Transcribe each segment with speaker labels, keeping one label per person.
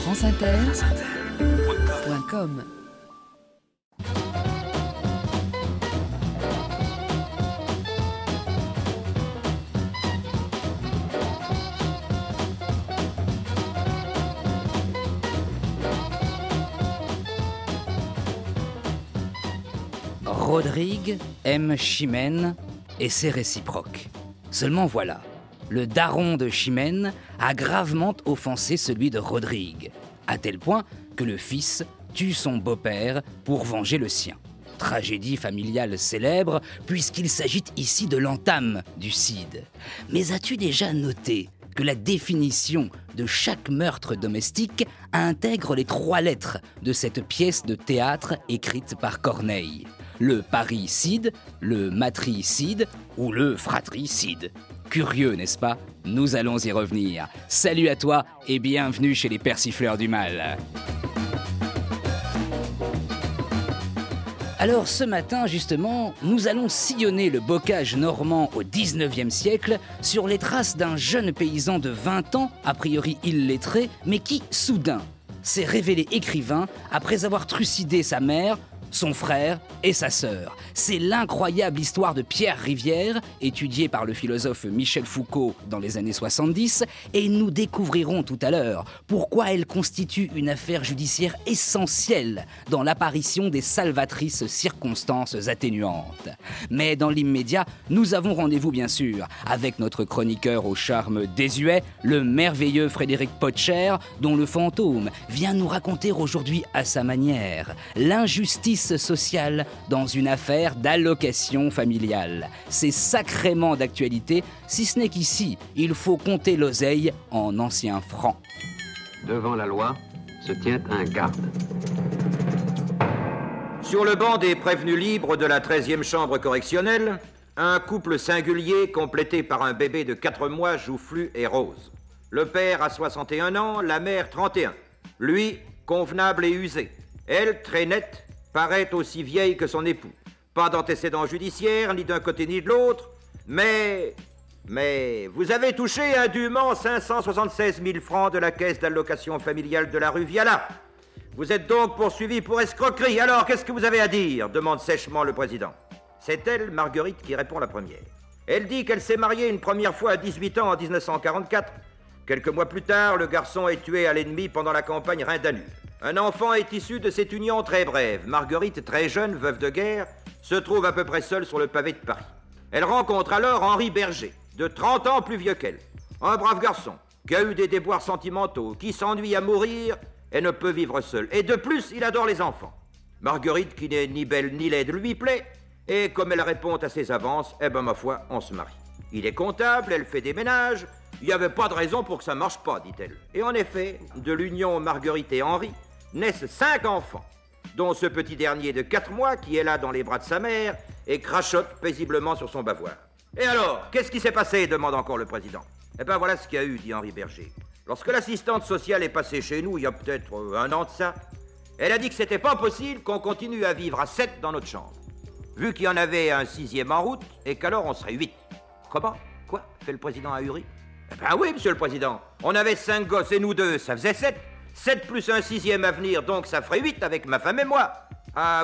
Speaker 1: franceinter.com.
Speaker 2: Rodrigue aime Chimène et c'est réciproque. Seulement voilà, le daron de Chimène a gravement offensé celui de Rodrigue, à tel point que le fils tue son beau-père pour venger le sien. Tragédie familiale célèbre, puisqu'il s'agit ici de l'entame du Cid. Mais as-tu déjà noté que la définition de chaque meurtre domestique intègre les 3 lettres de cette pièce de théâtre écrite par Corneille ? Le parricide, le matricide ou le fratricide. Curieux, n'est-ce pas ? Nous allons y revenir. Salut à toi et bienvenue chez les persifleurs du mal. Alors ce matin, justement, nous allons sillonner le bocage normand au 19e siècle sur les traces d'un jeune paysan de 20 ans, a priori illettré, mais qui, soudain, s'est révélé écrivain après avoir trucidé sa mère, son frère et sa sœur. C'est l'incroyable histoire de Pierre Rivière, étudiée par le philosophe Michel Foucault dans les années 70, et nous découvrirons tout à l'heure pourquoi elle constitue une affaire judiciaire essentielle dans l'apparition des salvatrices circonstances atténuantes. Mais dans l'immédiat, nous avons rendez-vous bien sûr avec notre chroniqueur au charme désuet, le merveilleux Frédéric Potcher, dont le fantôme vient nous raconter aujourd'hui à sa manière l'injustice sociale dans une affaire d'allocation familiale. C'est sacrément d'actualité, si ce n'est qu'ici, il faut compter l'oseille en anciens francs.
Speaker 3: Devant la loi se tient un garde.
Speaker 4: Sur le banc des prévenus libres de la 13e chambre correctionnelle, un couple singulier complété par un bébé de 4 mois joufflu et rose. Le père a 61 ans, la mère 31. Lui, convenable et usé. Elle, très nette, paraît aussi vieille que son époux. Pas d'antécédents judiciaires, ni d'un côté ni de l'autre, mais vous avez touché indûment 576 000 francs de la caisse d'allocation familiale de la rue Viala. Vous êtes donc poursuivi pour escroquerie. Alors, qu'est-ce que vous avez à dire ? Demande sèchement le président. C'est elle, Marguerite, qui répond la première. Elle dit qu'elle s'est mariée une première fois à 18 ans en 1944. Quelques mois plus tard, le garçon est tué à l'ennemi pendant la campagne Rein-Danube. Un enfant est issu de cette union très brève. Marguerite, très jeune, veuve de guerre, se trouve à peu près seule sur le pavé de Paris. Elle rencontre alors Henri Berger, de 30 ans plus vieux qu'elle. Un brave garçon, qui a eu des déboires sentimentaux, qui s'ennuie à mourir et ne peut vivre seul. Et de plus, il adore les enfants. Marguerite, qui n'est ni belle ni laide, lui plaît. Et comme elle répond à ses avances, ma foi, on se marie. Il est comptable, elle fait des ménages. Il n'y avait pas de raison pour que ça marche pas, dit-elle. Et en effet, de l'union Marguerite et Henri, naissent 5 enfants, dont ce petit dernier de 4 mois qui est là dans les bras de sa mère et crachote paisiblement sur son bavoir. Et alors, qu'est-ce qui s'est passé ? Demande encore le président. Voilà ce qu'il y a eu, dit Henri Berger. Lorsque l'assistante sociale est passée chez nous, il y a peut-être 1 an de ça, elle a dit que c'était pas possible qu'on continue à vivre à 7 dans notre chambre, vu qu'il y en avait un 6e en route et qu'alors on serait 8. Comment ? Quoi ? Fait le président ahuri. Oui, monsieur le président. On avait 5 gosses et nous 2, ça faisait 7. 7 plus un 6e à venir, donc ça ferait 8 avec ma femme et moi. Ah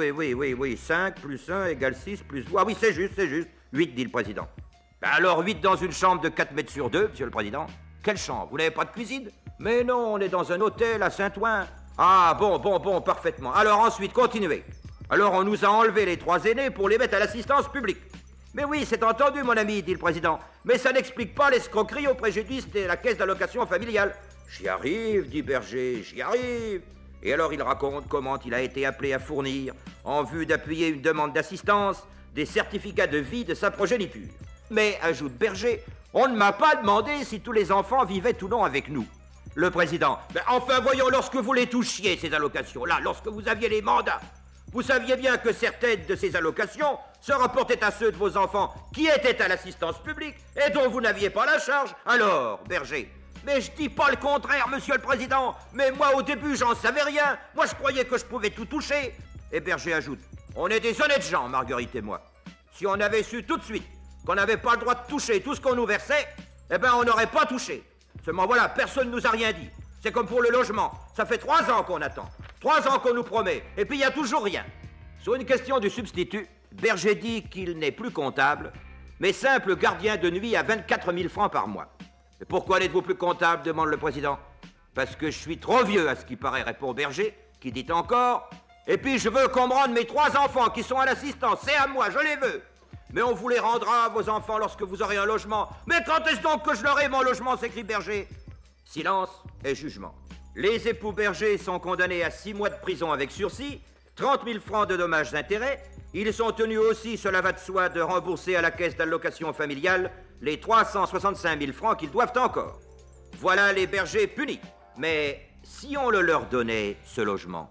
Speaker 4: oui. 5 plus 1 égale 6 plus... Ah oui, c'est juste. 8, dit le président. Alors 8 dans une chambre de 4 mètres sur 2, monsieur le président. Quelle chambre ? Vous n'avez pas de cuisine ? Mais non, on est dans un hôtel à Saint-Ouen. Ah bon, parfaitement. Alors ensuite, continuez. Alors on nous a enlevé les 3 aînés pour les mettre à l'assistance publique. Mais oui, c'est entendu, mon ami, dit le président. Mais ça n'explique pas l'escroquerie au préjudice de la caisse d'allocation familiale. J'y arrive, dit Berger, j'y arrive. Et alors il raconte comment il a été appelé à fournir, en vue d'appuyer une demande d'assistance, des certificats de vie de sa progéniture. Mais, ajoute Berger, on ne m'a pas demandé si tous les enfants vivaient ou non avec nous. Le président, enfin voyons, lorsque vous les touchiez, ces allocations-là, lorsque vous aviez les mandats, vous saviez bien que certaines de ces allocations se rapportaient à ceux de vos enfants qui étaient à l'assistance publique et dont vous n'aviez pas la charge. Alors, Berger, mais je dis pas le contraire, monsieur le président, mais moi au début j'en savais rien, moi je croyais que je pouvais tout toucher. Et Berger ajoute, on est des honnêtes gens, Marguerite et moi. Si on avait su tout de suite qu'on n'avait pas le droit de toucher tout ce qu'on nous versait, on n'aurait pas touché. Seulement voilà, personne ne nous a rien dit. C'est comme pour le logement. Ça fait 3 ans qu'on attend. 3 ans qu'on nous promet. Et puis il n'y a toujours rien. Sur une question du substitut, Berger dit qu'il n'est plus comptable, mais simple gardien de nuit à 24 000 francs par mois. Et pourquoi n'êtes-vous plus comptable, demande le président. Parce que je suis trop vieux, à ce qui paraît, répond Berger, qui dit encore. Et puis je veux qu'on me rende mes 3 enfants qui sont à l'assistance. C'est à moi, je les veux. Mais on vous les rendra, vos enfants, lorsque vous aurez un logement. Mais quand est-ce donc que je l'aurai, mon logement, s'écrie Berger. Silence et jugement. Les époux Berger sont condamnés à 6 mois de prison avec sursis, 30 000 francs de dommages d'intérêt. Ils sont tenus aussi, cela va de soi, de rembourser à la caisse d'allocation familiale les 365 000 francs qu'ils doivent encore. Voilà les Berger punis. Mais si on le leur donnait, ce logement...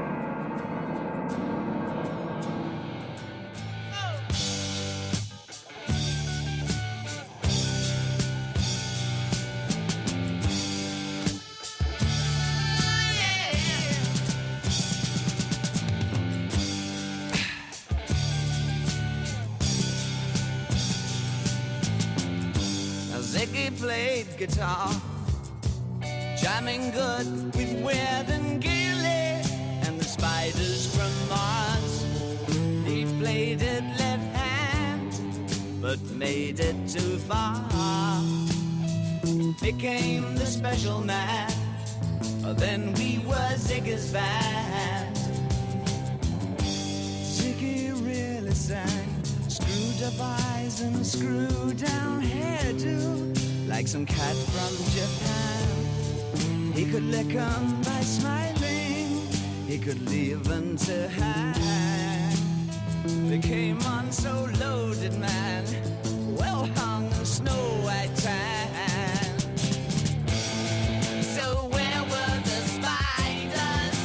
Speaker 5: Ziggy played guitar, jamming good with Weird and Gilly and the Spiders from Mars. He played it left hand, but made it too far. Became the special man, then we were Ziggy's band. Ziggy really sang, screwed up eyes and screwed down hairdo, like some cat from Japan. He could lick 'em by smiling, he could leave them to hang. They came on so loaded, man, well hung in snow white tan. So where were the spiders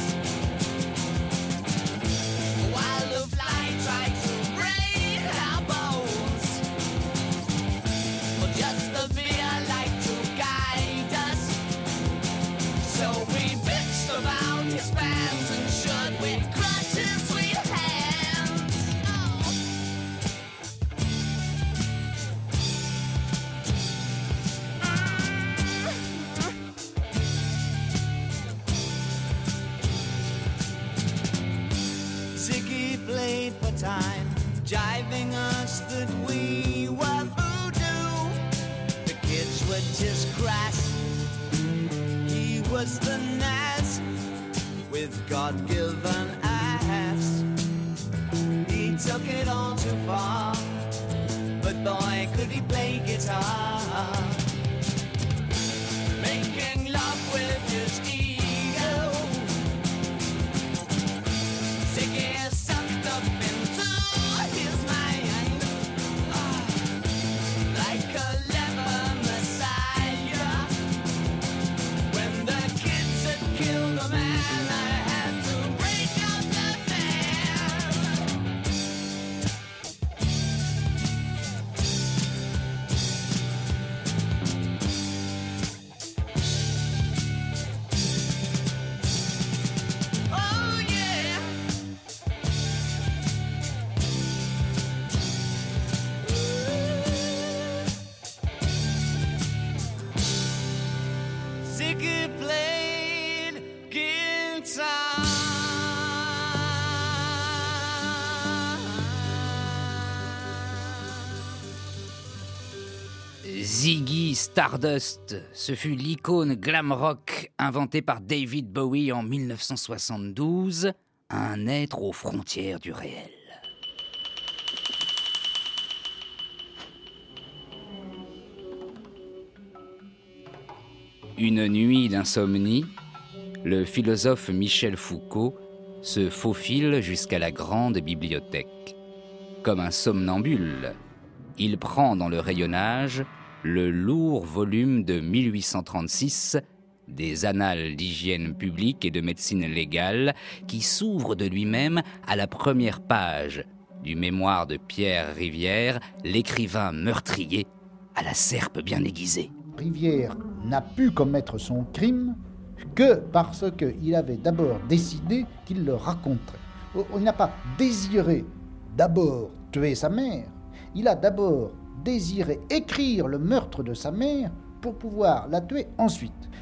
Speaker 5: while the fly tried to break our bones? Well, just the beer like to guide us. So we bitched about his fans and should we crush his sweet hands? Oh. Ziggy played for time, jiving us that we were voodoo. The kids were just crass. He was the Nas with God-given ass. He took it all too far, but boy, could he play guitar. Making love with his ego, Ziggy sucked up into his mind, like a leper messiah. When the kids had killed the man, I had to break up the band. Oh yeah. Ziggy played guitar.
Speaker 2: Ziggy Stardust, ce fut l'icône glam rock inventée par David Bowie en 1972, un être aux frontières du réel. Une nuit d'insomnie, le philosophe Michel Foucault se faufile jusqu'à la grande bibliothèque. Comme un somnambule, il prend dans le rayonnage le lourd volume de 1836 des Annales d'hygiène publique et de médecine légale qui s'ouvre de lui-même à la première page du mémoire de Pierre Rivière, l'écrivain meurtrier à la serpe bien aiguisée.
Speaker 6: Rivière n'a pu commettre son crime que parce qu'il avait d'abord décidé qu'il le raconterait. Il n'a pas désiré d'abord tuer sa mère, il a d'abord désiré écrire le meurtre de sa mère pour pouvoir la tuer ensuite.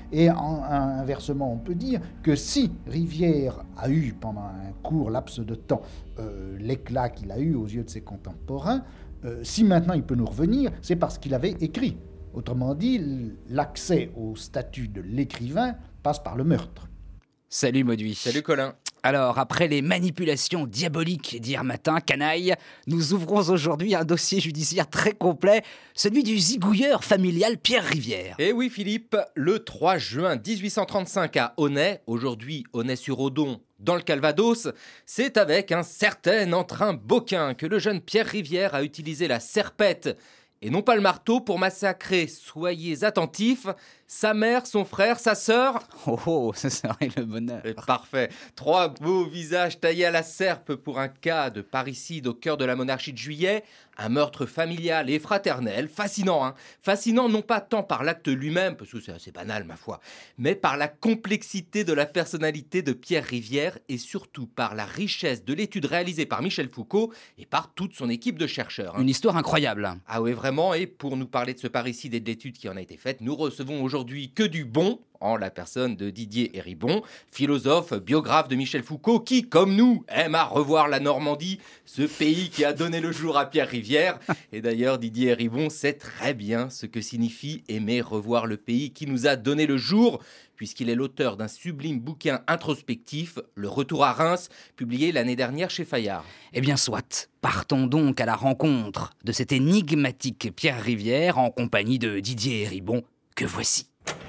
Speaker 6: Et inversement, on peut dire que si Rivière a eu pendant un court laps de temps l'éclat qu'il a eu aux yeux de ses contemporains, si maintenant il peut nous revenir, c'est parce qu'il avait écrit. Autrement dit, l'accès au statut de l'écrivain passe par le meurtre.
Speaker 2: Salut Mauduit.
Speaker 7: Salut Colin.
Speaker 2: Alors, après les manipulations diaboliques d'hier matin, canaille, nous ouvrons aujourd'hui un dossier judiciaire très complet, celui du zigouilleur familial Pierre Rivière.
Speaker 7: Et oui Philippe, le 3 juin 1835 à Aunay, aujourd'hui Aunay-sur-Odon, dans le Calvados, c'est avec un certain entrain boquin que le jeune Pierre Rivière a utilisé la serpette et non pas le marteau pour massacrer, soyez attentifs, sa mère, son frère, sa sœur.
Speaker 2: Oh, ça serait le bonheur.
Speaker 7: Parfait. 3 beaux visages taillés à la serpe pour un cas de parricide au cœur de la monarchie de Juillet. Un meurtre familial et fraternel, fascinant, hein. Fascinant non pas tant par l'acte lui-même, parce que c'est assez banal ma foi, mais par la complexité de la personnalité de Pierre Rivière et surtout par la richesse de l'étude réalisée par Michel Foucault et par toute son équipe de chercheurs.
Speaker 2: Une histoire incroyable.
Speaker 7: Ah oui, vraiment, et pour nous parler de ce parricide et de l'étude qui en a été faite, nous recevons aujourd'hui que du bon, en la personne de Didier Héribon, philosophe, biographe de Michel Foucault, qui, comme nous, aime à revoir la Normandie, ce pays qui a donné le jour à Pierre Rivière. Et d'ailleurs, Didier Héribon sait très bien ce que signifie aimer revoir le pays qui nous a donné le jour, puisqu'il est l'auteur d'un sublime bouquin introspectif, Le Retour à Reims, publié l'année dernière chez Fayard.
Speaker 2: Eh bien, soit. Partons donc à la rencontre de cet énigmatique Pierre Rivière en compagnie de Didier Héribon, que voici.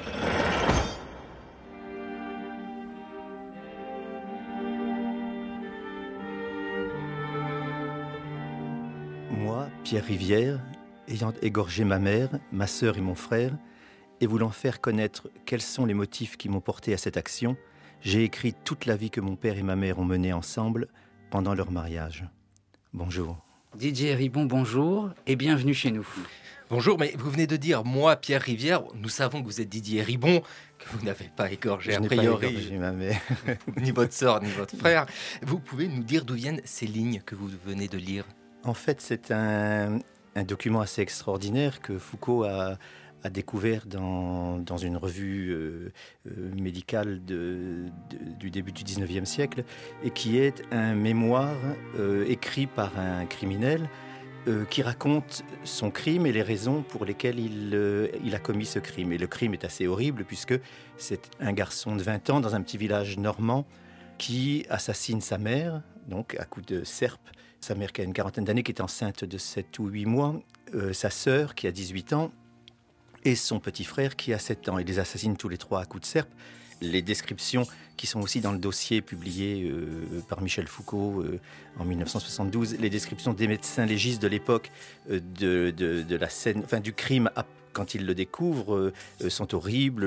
Speaker 8: Moi, Pierre Rivière, ayant égorgé ma mère, ma sœur et mon frère, et voulant faire connaître quels sont les motifs qui m'ont porté à cette action, j'ai écrit toute la vie que mon père et ma mère ont menée ensemble pendant leur mariage. Bonjour.
Speaker 2: Didier Héribon, bonjour et bienvenue chez nous.
Speaker 7: Bonjour, mais vous venez de dire, moi, Pierre Rivière, nous savons que vous êtes Didier Héribon, que vous n'avez pas égorgé a priori.
Speaker 8: Je n'ai pas égorgé ma mère.
Speaker 7: Ni votre sœur, ni votre frère. Vous pouvez nous dire d'où viennent ces lignes que vous venez de lire ?
Speaker 8: En fait, c'est un document assez extraordinaire que Foucault a découvert dans une revue médicale du début du 19e siècle et qui est un mémoire écrit par un criminel qui raconte son crime et les raisons pour lesquelles il a commis ce crime. Et le crime est assez horrible puisque c'est un garçon de 20 ans dans un petit village normand qui assassine sa mère, donc à coups de serpe. Sa mère qui a une quarantaine d'années, qui est enceinte de 7 ou 8 mois, sa sœur qui a 18 ans et son petit frère qui a 7 ans. Il les assassine tous les 3 à coups de serpe. Les descriptions qui sont aussi dans le dossier publié par Michel Foucault en 1972, les descriptions des médecins légistes de l'époque de la scène, enfin du crime quand ils le découvrent, sont horribles.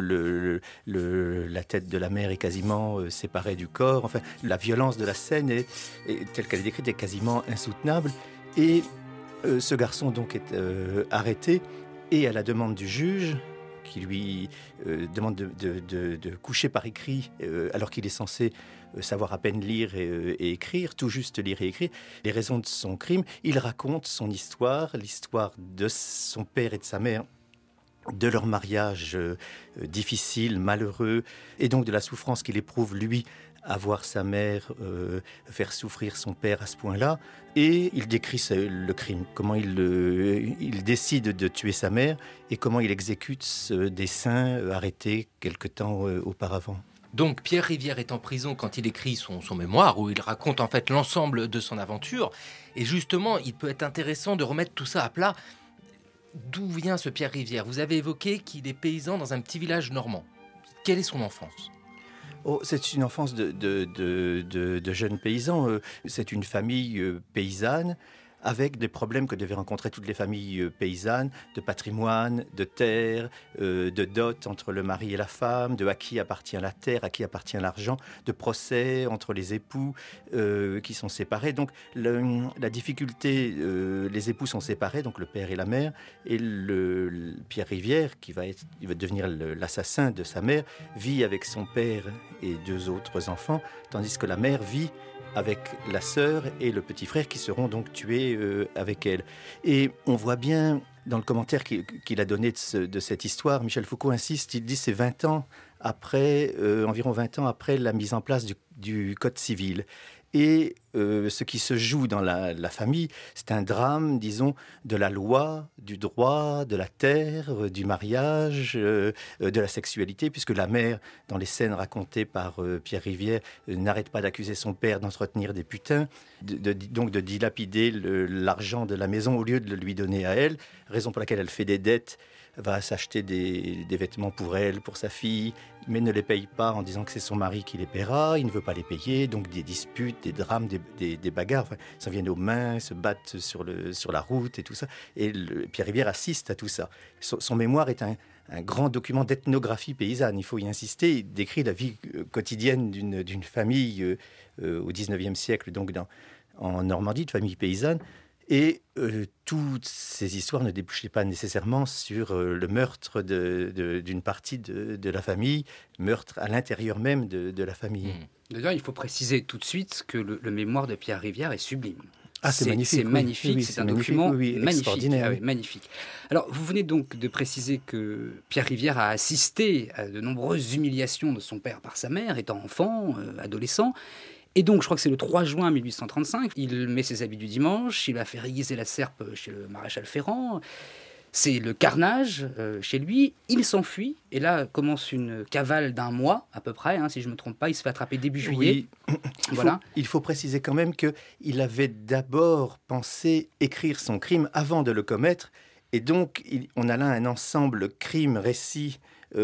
Speaker 8: La tête de la mère est quasiment séparée du corps. Enfin, la violence de la scène, telle qu'elle est décrite, est quasiment insoutenable. Et ce garçon donc est arrêté et à la demande du juge, qui lui demande de coucher par écrit, alors qu'il est censé savoir à peine lire et écrire, tout juste lire et écrire, les raisons de son crime. Il raconte son histoire, l'histoire de son père et de sa mère, de leur mariage difficile, malheureux, et donc de la souffrance qu'il éprouve, lui, à voir sa mère faire souffrir son père à ce point-là. Et il décrit le crime, comment il décide de tuer sa mère et comment il exécute ce dessein arrêté quelque temps auparavant.
Speaker 7: Donc Pierre Rivière est en prison quand il écrit son mémoire, où il raconte en fait l'ensemble de son aventure. Et justement, il peut être intéressant de remettre tout ça à plat. D'où vient ce Pierre Rivière ? Vous avez évoqué qu'il est paysan dans un petit village normand. Quelle est son enfance ?
Speaker 8: C'est une enfance de jeunes paysans. C'est une famille paysanne avec des problèmes que devaient rencontrer toutes les familles paysannes, de patrimoine, de terre, de dot entre le mari et la femme, de à qui appartient la terre, à qui appartient l'argent, de procès entre les époux qui sont séparés. Donc la difficulté, les époux sont séparés, donc le père et la mère, et Pierre Rivière, il va devenir l'assassin de sa mère, vit avec son père et 2 autres enfants, tandis que la mère vit avec la sœur et le petit frère qui seront donc tués avec elle. Et on voit bien dans le commentaire qu'il a donné de cette histoire, Michel Foucault insiste, il dit c'est 20 ans après, environ 20 ans après la mise en place du Code civil. Et ce qui se joue dans la famille, c'est un drame, disons, de la loi, du droit, de la terre, du mariage, de la sexualité, puisque la mère, dans les scènes racontées par Pierre Rivière, n'arrête pas d'accuser son père d'entretenir des putains, donc de dilapider l'argent de la maison au lieu de le lui donner à elle, raison pour laquelle elle fait des dettes, va s'acheter des vêtements pour elle, pour sa fille, mais ne les paye pas en disant que c'est son mari qui les paiera, il ne veut pas les payer, donc des disputes, des drames, des bagarres, enfin, ils s'en viennent aux mains, se battent sur la route et tout ça. Et Pierre Rivière assiste à tout ça. Son mémoire est un grand document d'ethnographie paysanne, il faut y insister. Il décrit la vie quotidienne d'une famille au XIXe siècle, donc en Normandie, de famille paysanne. Et toutes ces histoires ne débouchaient pas nécessairement sur le meurtre d'une partie de la famille, meurtre à l'intérieur même de la famille.
Speaker 2: D'ailleurs, il faut préciser tout de suite que le mémoire de Pierre Rivière est sublime.
Speaker 8: Ah, c'est magnifique.
Speaker 2: C'est magnifique,
Speaker 8: oui,
Speaker 2: c'est un document magnifique.
Speaker 8: Extraordinaire.
Speaker 2: Ah oui, magnifique. Alors, vous venez donc de préciser que Pierre Rivière a assisté à de nombreuses humiliations de son père par sa mère, étant enfant, adolescent. Et donc, je crois que c'est le 3 juin 1835, il met ses habits du dimanche, il va faire aiguiser la serpe chez le maréchal Ferrand. C'est le carnage chez lui, il s'enfuit, et là commence une cavale d'1 mois, à peu près, si je ne me trompe pas, il se fait attraper début juillet.
Speaker 8: Oui. Il faut préciser quand même qu'il avait d'abord pensé écrire son crime avant de le commettre, et donc on a là un ensemble crime-récit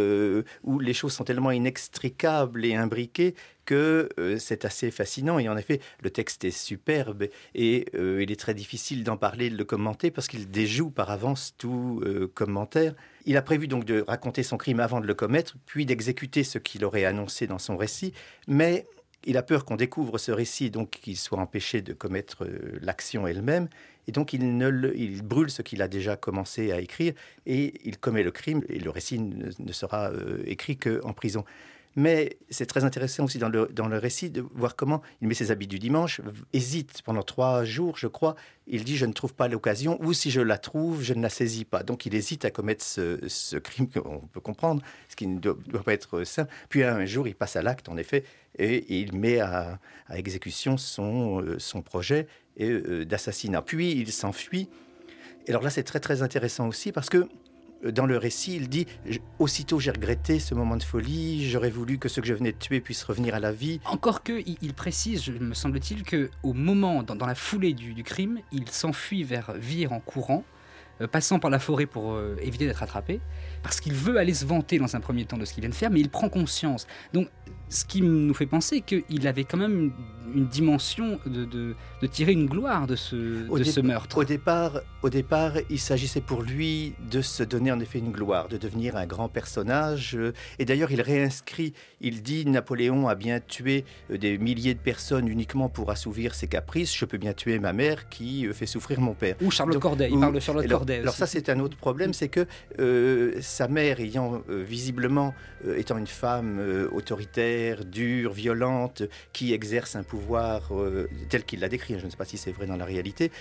Speaker 8: où les choses sont tellement inextricables et imbriquées que c'est assez fascinant. Et en effet, le texte est superbe et il est très difficile d'en parler, de le commenter, parce qu'il déjoue par avance tout commentaire. Il a prévu donc de raconter son crime avant de le commettre, puis d'exécuter ce qu'il aurait annoncé dans son récit, mais il a peur qu'on découvre ce récit, donc qu'il soit empêché de commettre l'action elle-même. Et donc, il brûle ce qu'il a déjà commencé à écrire et il commet le crime. Et le récit ne sera écrit qu'en prison. Mais c'est très intéressant aussi dans le récit de voir comment il met ses habits du dimanche, hésite pendant 3 jours, je crois. Il dit « je ne trouve pas l'occasion » ou « si je la trouve, je ne la saisis pas ». Donc il hésite à commettre ce crime qu'on peut comprendre, ce qui ne doit pas être simple. Puis un jour, il passe à l'acte, en effet, et il met à exécution son projet d'assassinat. Puis il s'enfuit. Et alors là, c'est très très intéressant aussi parce que dans le récit, il dit « Aussitôt j'ai regretté ce moment de folie, j'aurais voulu que ceux que je venais de tuer puissent revenir à la vie. »
Speaker 2: Encore que, il précise, me semble-t-il, qu'au moment, dans la foulée du crime, il s'enfuit vers Vire en courant, passant par la forêt pour éviter d'être attrapé, parce qu'il veut aller se vanter dans un premier temps de ce qu'il vient de faire, mais il prend conscience. Donc, ce qui nous fait penser qu'il avait quand même une dimension de tirer une gloire de ce meurtre.
Speaker 8: Au départ, il s'agissait pour lui de se donner en effet une gloire, de devenir un grand personnage. Et d'ailleurs, il réinscrit, il dit « Napoléon a bien tué des milliers de personnes uniquement pour assouvir ses caprices. Je peux bien tuer ma mère qui fait souffrir mon père. »
Speaker 2: Ou Charlotte Corday, il parle de Charlotte Corday aussi.
Speaker 8: Alors ça, c'est un autre problème, c'est que sa mère ayant visiblement, étant une femme autoritaire, dure, violente, qui exerce un pouvoir tel qu'il l'a décrit, je ne sais pas si c'est vrai dans la réalité,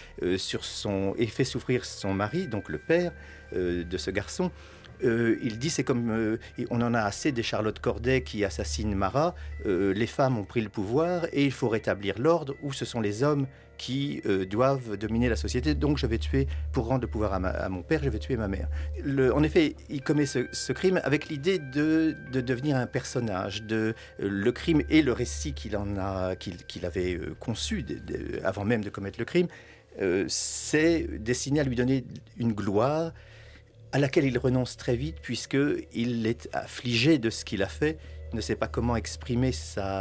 Speaker 8: et fait souffrir son mari, donc le père de ce garçon. Il dit c'est comme on en a assez des Charlotte Corday qui assassinent Marat, les femmes ont pris le pouvoir et il faut rétablir l'ordre où ce sont les hommes qui doivent dominer la société, donc je vais tuer, pour rendre le pouvoir à mon père, je vais tuer ma mère. En effet, il commet ce crime avec l'idée de devenir un personnage. Le crime et le récit qu'il avait conçu avant même de commettre le crime, c'est destiné à lui donner une gloire à laquelle il renonce très vite, puisqu'il est affligé de ce qu'il a fait, il ne sait pas comment exprimer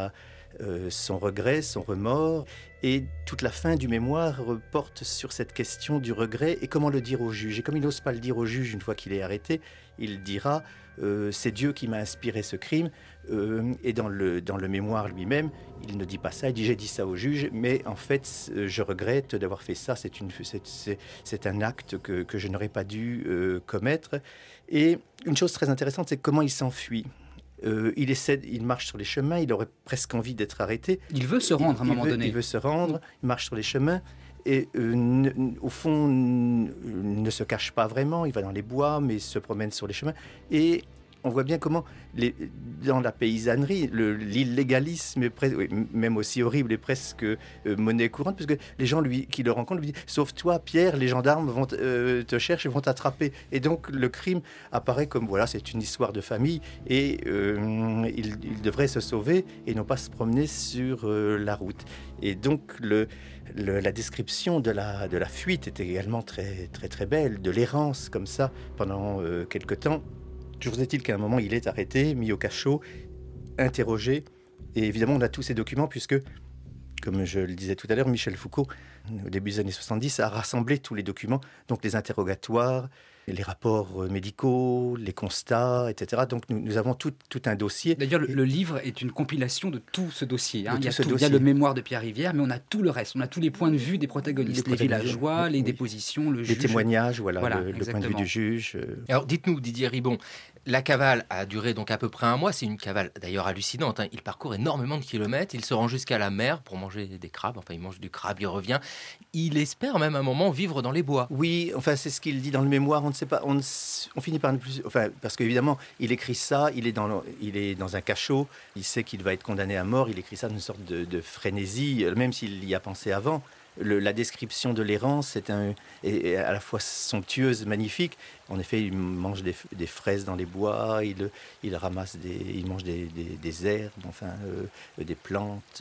Speaker 8: son regret, son remords, et toute la fin du mémoire porte sur cette question du regret et comment le dire au juge. Et comme il n'ose pas le dire au juge une fois qu'il est arrêté, il dira c'est Dieu qui m'a inspiré ce crime. Et dans le mémoire lui-même, il ne dit pas ça, il dit j'ai dit ça au juge, mais en fait je regrette d'avoir fait ça, c'est un acte que je n'aurais pas dû commettre. Et une chose très intéressante, c'est comment il s'enfuit. Il marche sur les chemins, il aurait presque envie d'être arrêté.
Speaker 2: Il veut se rendre à un moment donné.
Speaker 8: Il veut se rendre, il marche sur les chemins et au fond ne se cache pas vraiment. Il va dans les bois, mais se promène sur les chemins. Et on voit bien comment, dans la paysannerie, l'illégalisme est même aussi horrible et presque monnaie courante, parce que les gens qui le rencontrent lui disent « Sauve-toi, Pierre, les gendarmes vont te chercher et vont t'attraper ». Et donc le crime apparaît comme, voilà, c'est une histoire de famille, et il devrait se sauver et non pas se promener sur la route. Et donc la description de la fuite est également très, très, très belle, de l'errance comme ça pendant quelque temps. Toujours est-il qu'à un moment, il est arrêté, mis au cachot, interrogé. Et évidemment, on a tous ces documents puisque, comme je le disais tout à l'heure, Michel Foucault, au début des années 70, a rassemblé tous les documents, donc les interrogatoires, les rapports médicaux, les constats, etc. Donc nous avons tout un dossier.
Speaker 2: D'ailleurs, le livre est une compilation de tout ce dossier.
Speaker 8: Il y
Speaker 2: a le mémoire de Pierre Rivière, mais on a tout le reste. On a tous les points de vue des protagonistes, les villageois, les dépositions, le juge.
Speaker 8: Les témoignages, voilà le point de vue du juge.
Speaker 7: Alors dites-nous, Didier Ribon, la cavale a duré donc à peu près un mois. C'est une cavale d'ailleurs hallucinante. Il parcourt énormément de kilomètres. Il se rend jusqu'à la mer pour manger des crabes. Enfin, il mange du crabe, il revient. Il espère même à un moment vivre dans les bois.
Speaker 8: Oui, enfin, c'est ce qu'il dit dans le mémoire. On ne sait pas. On finit par ne plus. Enfin, parce qu'évidemment, il écrit ça. Il est dans un cachot. Il sait qu'il va être condamné à mort. Il écrit ça d'une sorte de frénésie, même s'il y a pensé avant. La description de l'errance est à la fois somptueuse, magnifique. En effet, il mange des fraises dans les bois, il ramasse il mange des herbes, enfin, des plantes.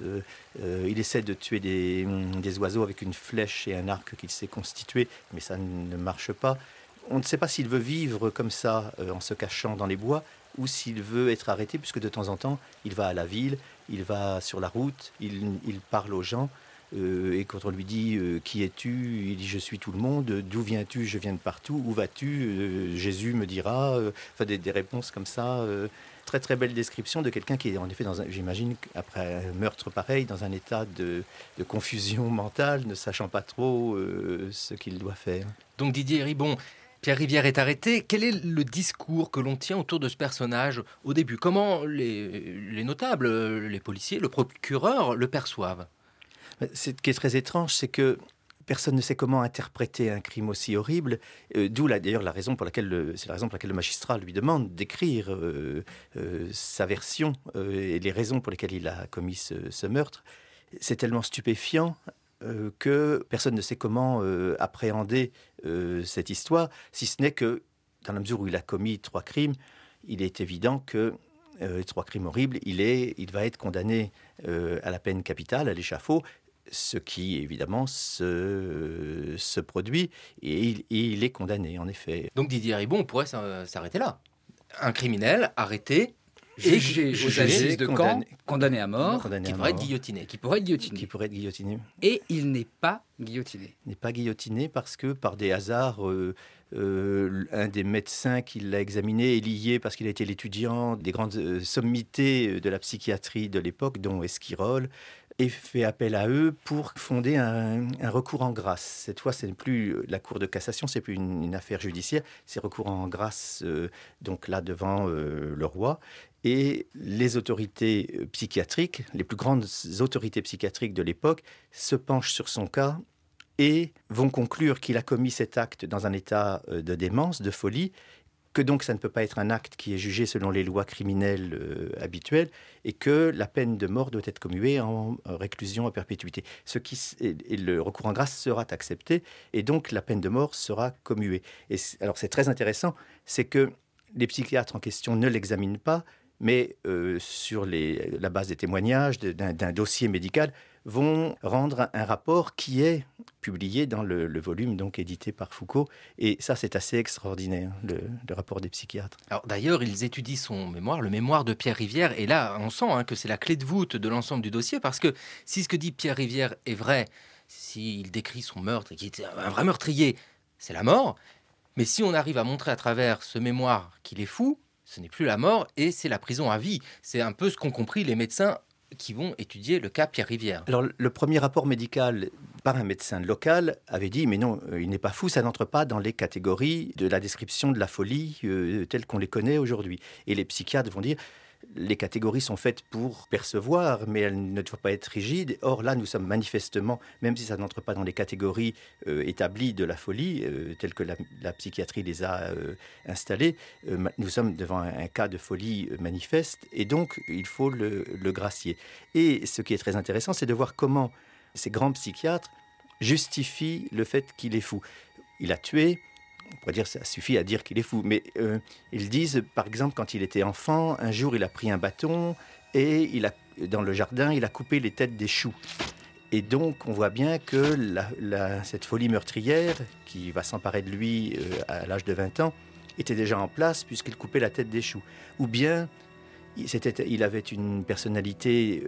Speaker 8: Il essaie de tuer des oiseaux avec une flèche et un arc qu'il s'est constitué, mais ça ne marche pas. On ne sait pas s'il veut vivre comme ça, en se cachant dans les bois, ou s'il veut être arrêté, puisque de temps en temps, il va à la ville, il va sur la route, il parle aux gens. Et quand on lui dit qui es-tu, il dit je suis tout le monde. D'où viens-tu? Je viens de partout. Où vas-tu? Jésus me dira. Enfin des réponses comme ça. Très très belle description de quelqu'un qui est en effet j'imagine après un meurtre pareil, dans un état de confusion mentale, ne sachant pas trop ce qu'il doit faire.
Speaker 7: Donc Didier Ribon, Pierre Rivière est arrêté. Quel est le discours que l'on tient autour de ce personnage au début? Comment les notables, les policiers, le procureur le perçoivent?
Speaker 8: Ce qui est très étrange, c'est que personne ne sait comment interpréter un crime aussi horrible, d'où d'ailleurs la raison pour laquelle le magistrat lui demande d'écrire sa version et les raisons pour lesquelles il a commis ce meurtre. C'est tellement stupéfiant que personne ne sait comment appréhender cette histoire, si ce n'est que, dans la mesure où il a commis 3 crimes, il est évident que 3 crimes horribles, il va être condamné à la peine capitale, à l'échafaud, ce qui, évidemment, se produit, et il est condamné, en effet.
Speaker 7: Donc Didier Ribon, on pourrait s'arrêter là. Un criminel arrêté,
Speaker 2: jugé aux assises de Caen, condamné à mort,
Speaker 7: qui pourrait être guillotiné.
Speaker 2: Qui pourrait être guillotiné. Et il n'est pas guillotiné.
Speaker 8: Il n'est pas guillotiné parce que, par des hasards, un des médecins qui l'a examiné est lié parce qu'il a été l'étudiant des grandes sommités de la psychiatrie de l'époque, dont Esquirol, et fait appel à eux pour fonder un recours en grâce. Cette fois, ce n'est plus la Cour de cassation, c'est plus une affaire judiciaire, c'est recours en grâce, donc là, devant le roi. Et les autorités psychiatriques, les plus grandes autorités psychiatriques de l'époque, se penchent sur son cas et vont conclure qu'il a commis cet acte dans un état de démence, de folie, que donc ça ne peut pas être un acte qui est jugé selon les lois criminelles habituelles, et que la peine de mort doit être commuée en réclusion à perpétuité. Et le recours en grâce sera accepté, et donc la peine de mort sera commuée. Alors c'est très intéressant, c'est que les psychiatres en question ne l'examinent pas, mais sur la base des témoignages, d'un dossier médical, vont rendre un rapport qui est publié dans le volume donc édité par Foucault. Et ça, c'est assez extraordinaire, le rapport des psychiatres.
Speaker 7: Alors d'ailleurs, ils étudient son mémoire, le mémoire de Pierre Rivière. Et là, on sent que c'est la clé de voûte de l'ensemble du dossier, parce que si ce que dit Pierre Rivière est vrai, s'il décrit son meurtre, qui était un vrai meurtrier, c'est la mort. Mais si on arrive à montrer à travers ce mémoire qu'il est fou, ce n'est plus la mort et c'est la prison à vie. C'est un peu ce qu'ont compris les médecins qui vont étudier le cas Pierre Rivière.
Speaker 8: Alors, le premier rapport médical par un médecin local avait dit « mais non, il n'est pas fou, ça n'entre pas dans les catégories de la description de la folie telle qu'on les connaît aujourd'hui ». Et les psychiatres vont dire les catégories sont faites pour percevoir, mais elles ne doivent pas être rigides. Or là, nous sommes manifestement, même si ça n'entre pas dans les catégories établies de la folie, telles que la psychiatrie les a installées, nous sommes devant un cas de folie manifeste, et donc il faut le gracier. Et ce qui est très intéressant, c'est de voir comment ces grands psychiatres justifient le fait qu'il est fou. Il a tué. On pourrait dire que ça suffit à dire qu'il est fou, mais ils disent, par exemple, quand il était enfant, un jour il a pris un bâton et dans le jardin, il a coupé les têtes des choux. Et donc, on voit bien que cette folie meurtrière, qui va s'emparer de lui à l'âge de 20 ans, était déjà en place puisqu'il coupait la tête des choux. Ou bien, il avait une personnalité